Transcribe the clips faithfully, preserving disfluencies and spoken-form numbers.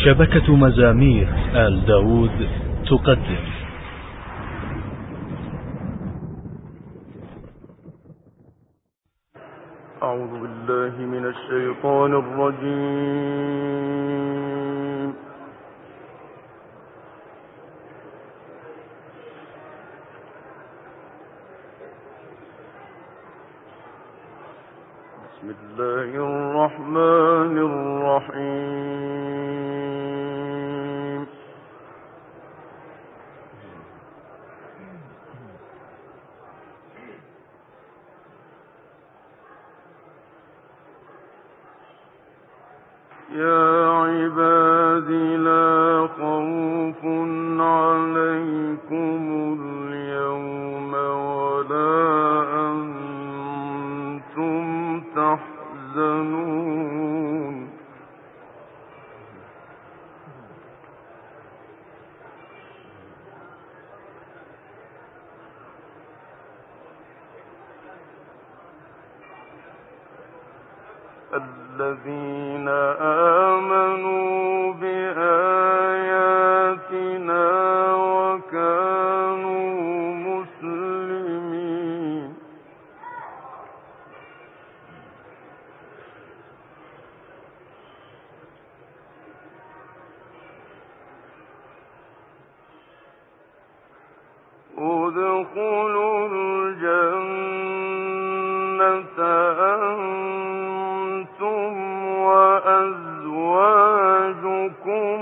شبكة مزامير آل داود تقدم. أعوذ بالله من الشيطان الرجيم. بسم الله الرحمن الرحيم. يا عباد لا خوف عليكم اليوم ولا أنتم تحزنون. الذين آمنوا بآياتنا وكانوا مسلمين. ادخلوا الجنة أنتم وأزواجكم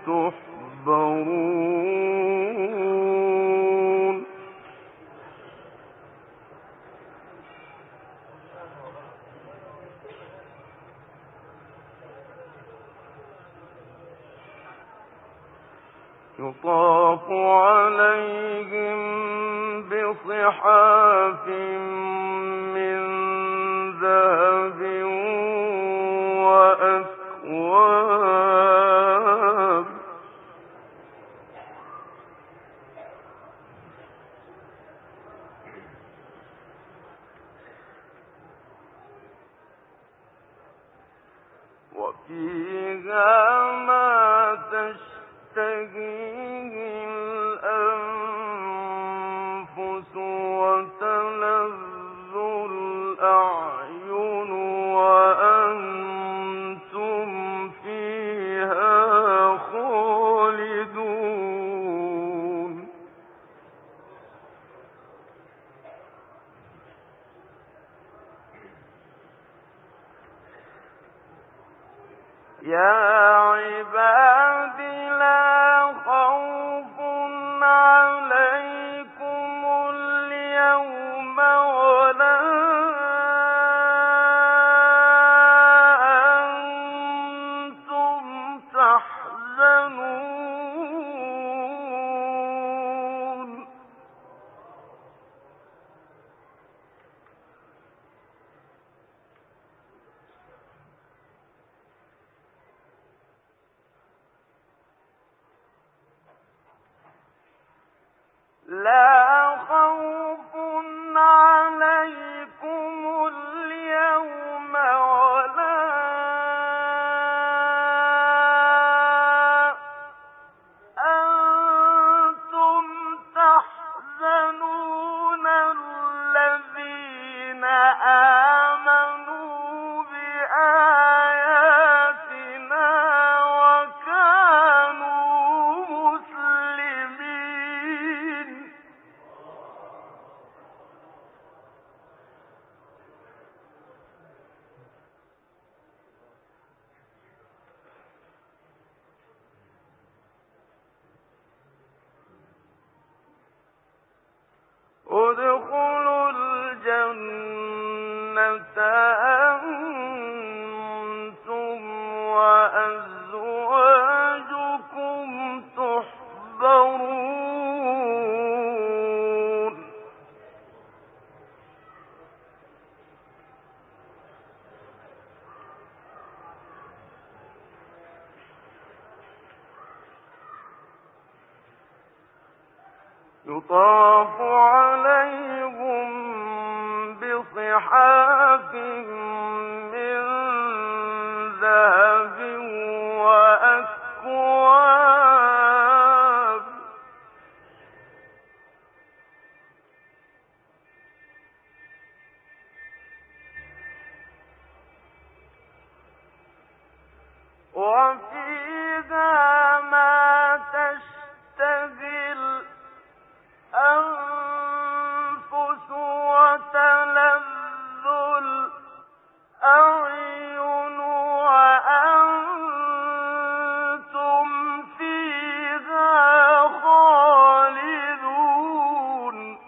تحبرون. يطاف عليهم بصحاف من ذهب وأكواب وفيها ما تشتهيه الأنفس وتلذ الأعين وأنتم فيها خالدون. يا عباد لا خوف عليكم اليوم ولا أنتم تحزنون. لا خوف عليكم اليوم ولا أنتم تحزنون. الذين آمنوا بآياتنا وكانوا مسلمين. ادخلوا الجنة أنتم وأزواجكم تحبرون. يطاف عليهم بصحاف من ذهب وأكواب الأكواب وفيها ما تشتهي الأنفس وتلذ الأعين وأنتم فيها خالدون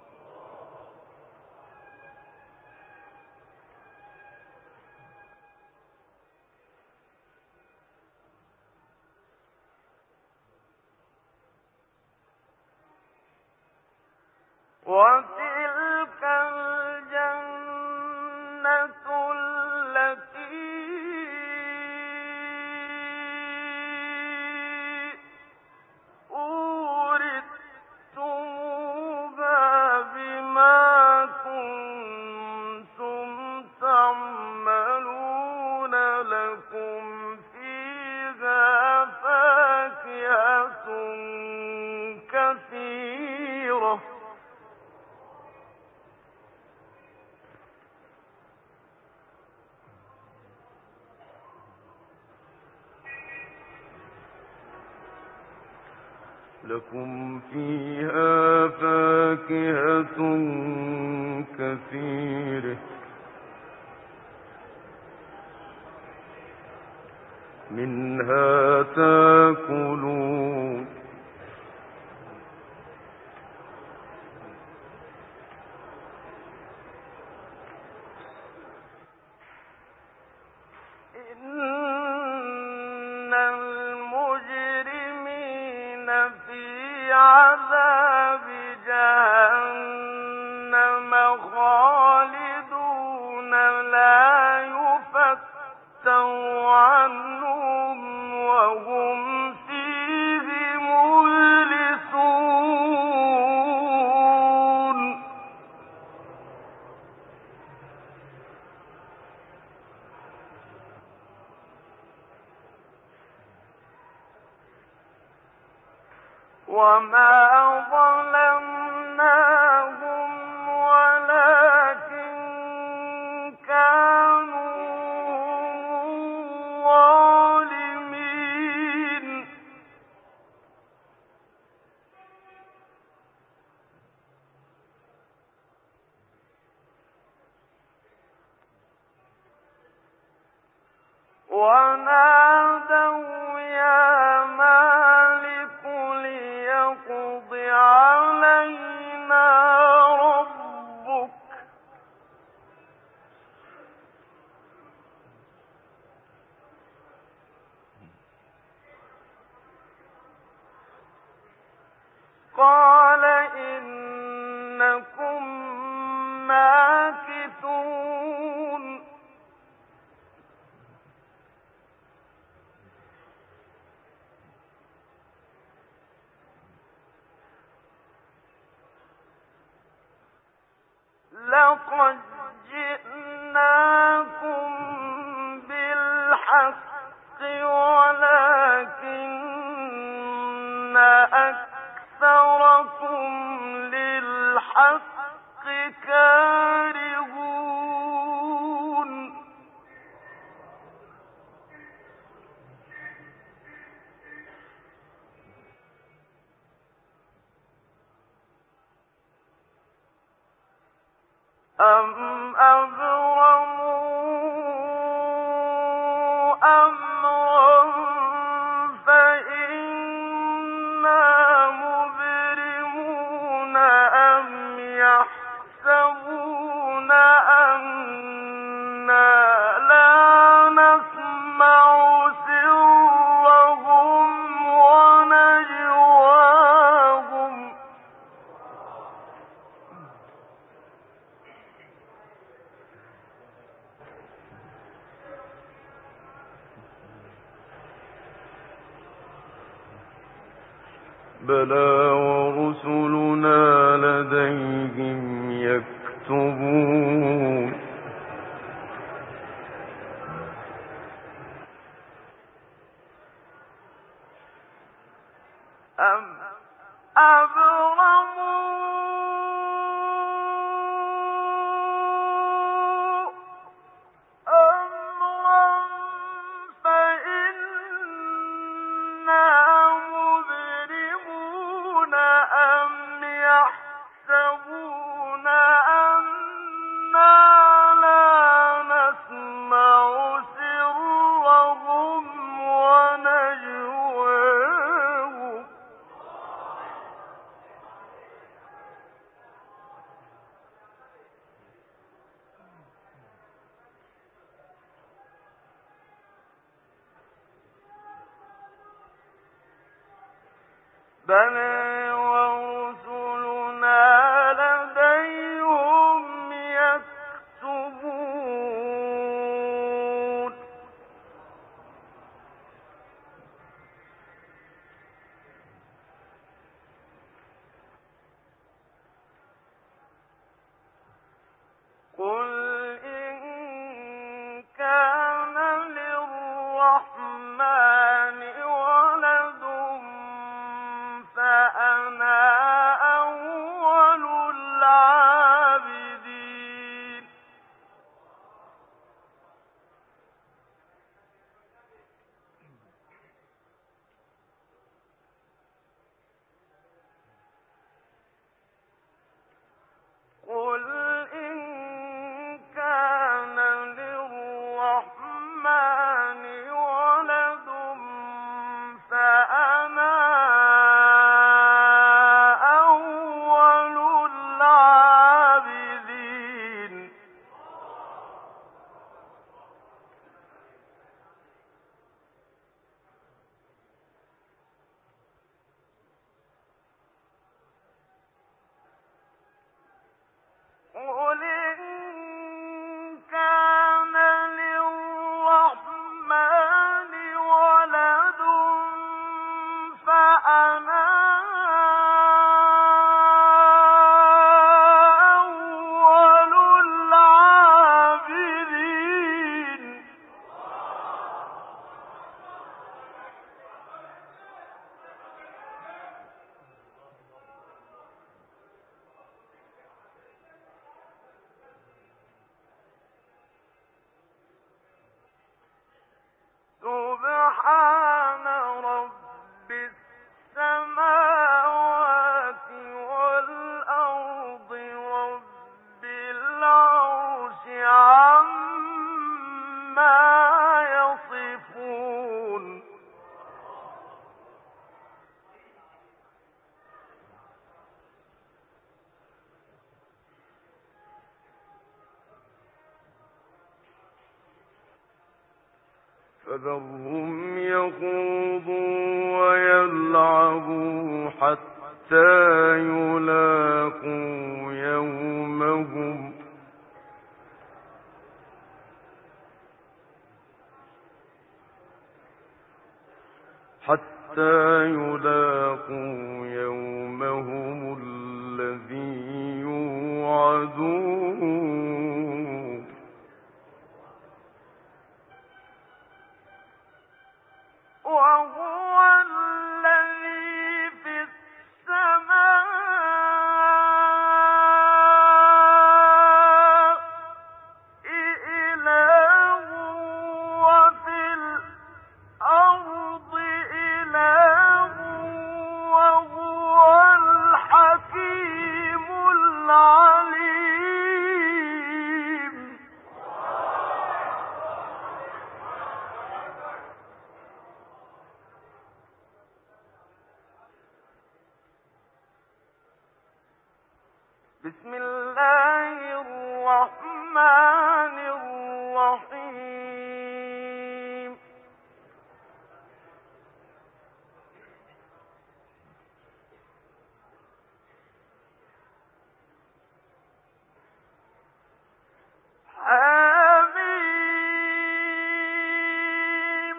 وتلك الجنة التي أورثتموها بما كنتم تعملون لكم فيها فاكهة كثيرة لكم فيها فاكهة كثيرة منها تاكلون إن المجرمين في عذاب جهنم خالدون لا يفتر عنهم وهم فيه مبلسون وما ظلمناهم ولكن كانوا ظالمين ونادوا يا مالك ليقض علينا ربك قال إنكم ماكثون لقد جئناكم بالحق ولكن أكثركم للحق كارهون أم أبرموا أمرا فإنا مبرمون أم يحسبون أنا لا نسمع سرهم ونجواهم بلى ورسلنا لديهم يكتبون أم أبرموا بلى ورسلنا لديهم يكتبون قل إن كان للرحمن ولد فأنا أول العابدين قل إن كان للرحمن ولد فأنا قل إن كان للرحمن ولد فأنا أول العابدين سبحان رب السماوات والأرض رب العرش عما يصفون فذرهم يخوضوا ويلعبوا حتى يلاقوا يومهم حتى يلاقوا يومهم الذي يوعدون وهو الذي في السماء إله وفي الأرض إله وهو الحكيم العليم بسم الله الرحمن الرحيم حميم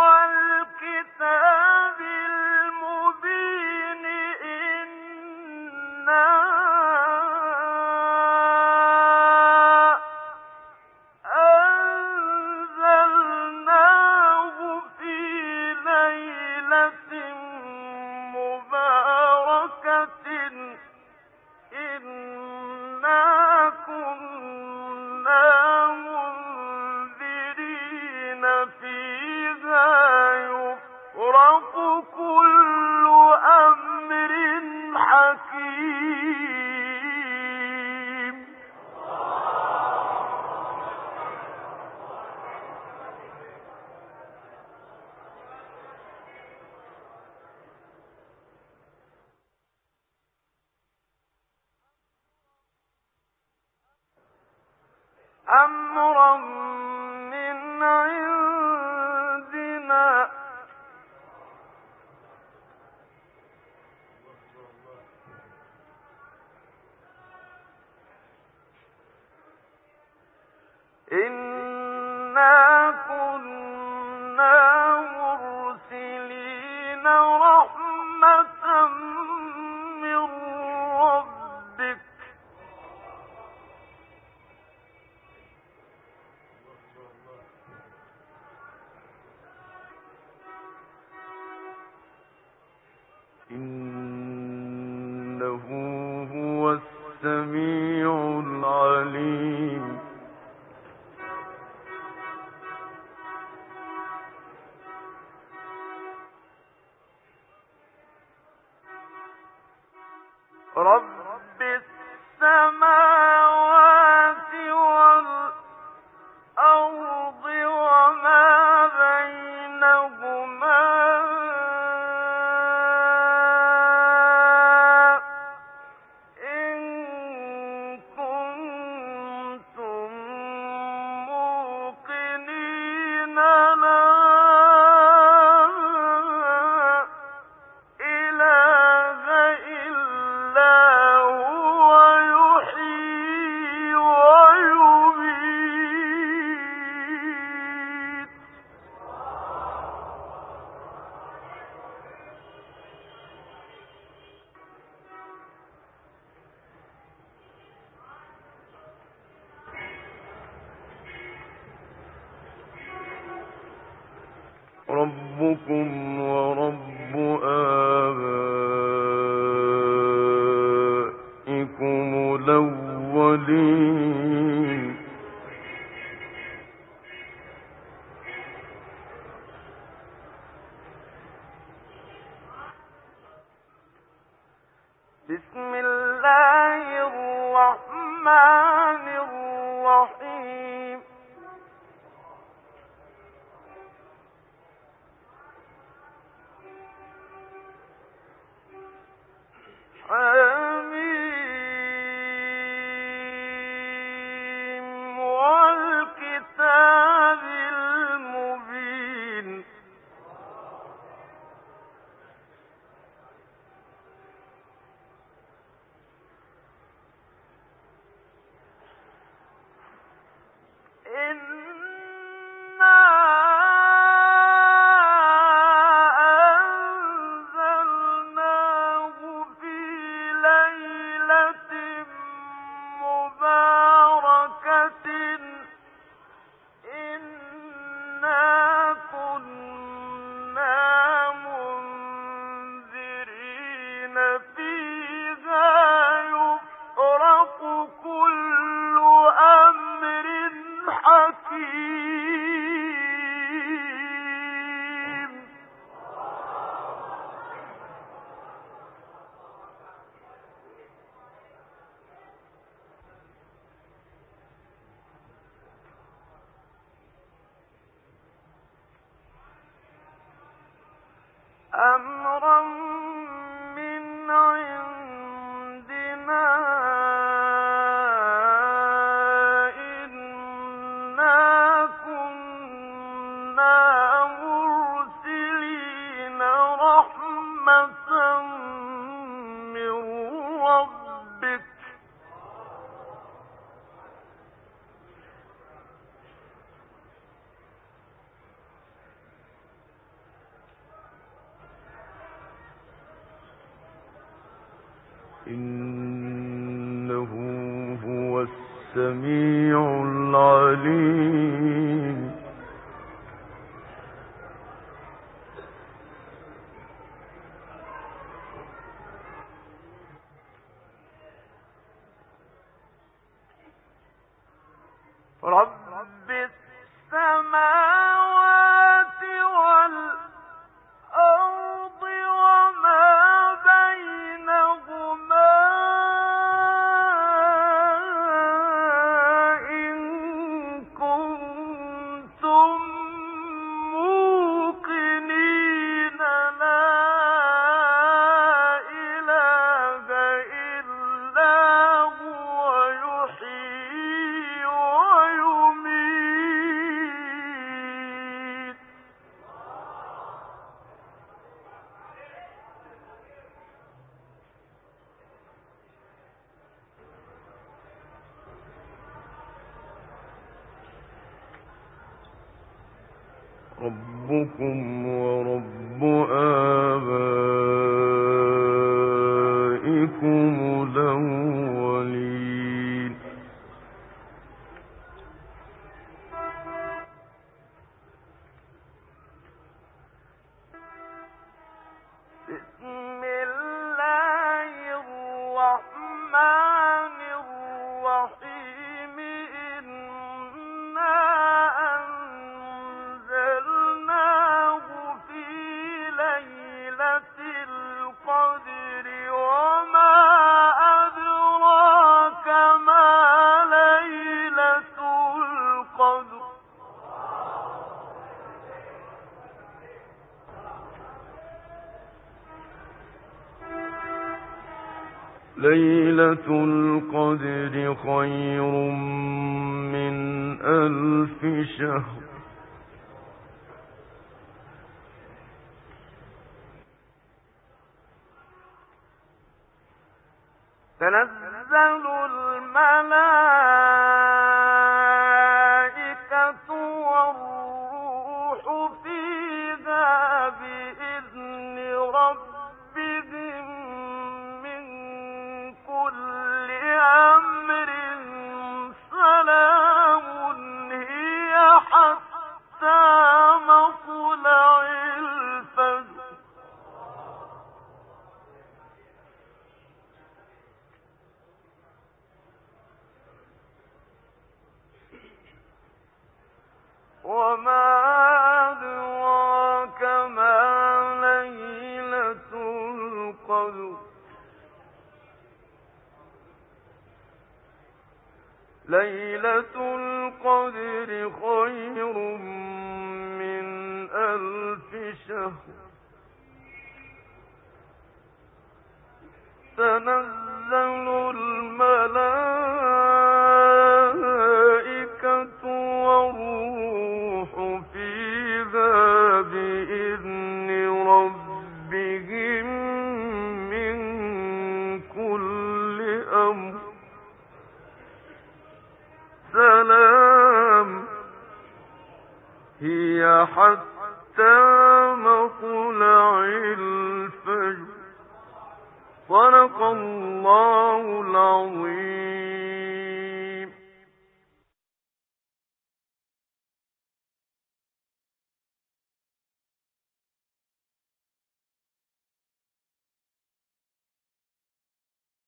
والكتاب المبين إنا أمرا من عندنا إنا كنا مرسلين رحمة من ربك إنه هو السميع العليم رب السماوات والأرض وما بينهما إن كنتم موقنين لا إله إلا هو يحيي ويميت ربكم ورب آبائكم الأولين بسم الله الرحمن الرحيم حميم والكتاب المبين إنا أنزلناه في ليلة مباركة إنا كنا منذرين فيها يفرق كل أمر حكيم أمرا من عندنا إنا كنا مرسلين رحمة من ربك إنه هو السميع العليم رب السماوات والأرض وما بينهما إن كنتم موقنين لا إله إلا هو يحيي ويميت ربكم ورب آبائكم الأولين. بسم الله الرحمن الرحيم. إنا أنزلناه في ليلة القدر وما أدراك ما ليلة القدر. ليلة القدر خير من ألف شهر. تنزل الملائكة والروح فيها بإذن ربهم من كل أمر. سلام هي حتى مطلع الفجر. وما أدراك ما ليلة القدر. ليلة القدر خير من ألف شهر. تنزل الملائكة والروح فيها بإذن ربهم من كل أمر. سلام هي حتى مطلع الفجر. صدق الله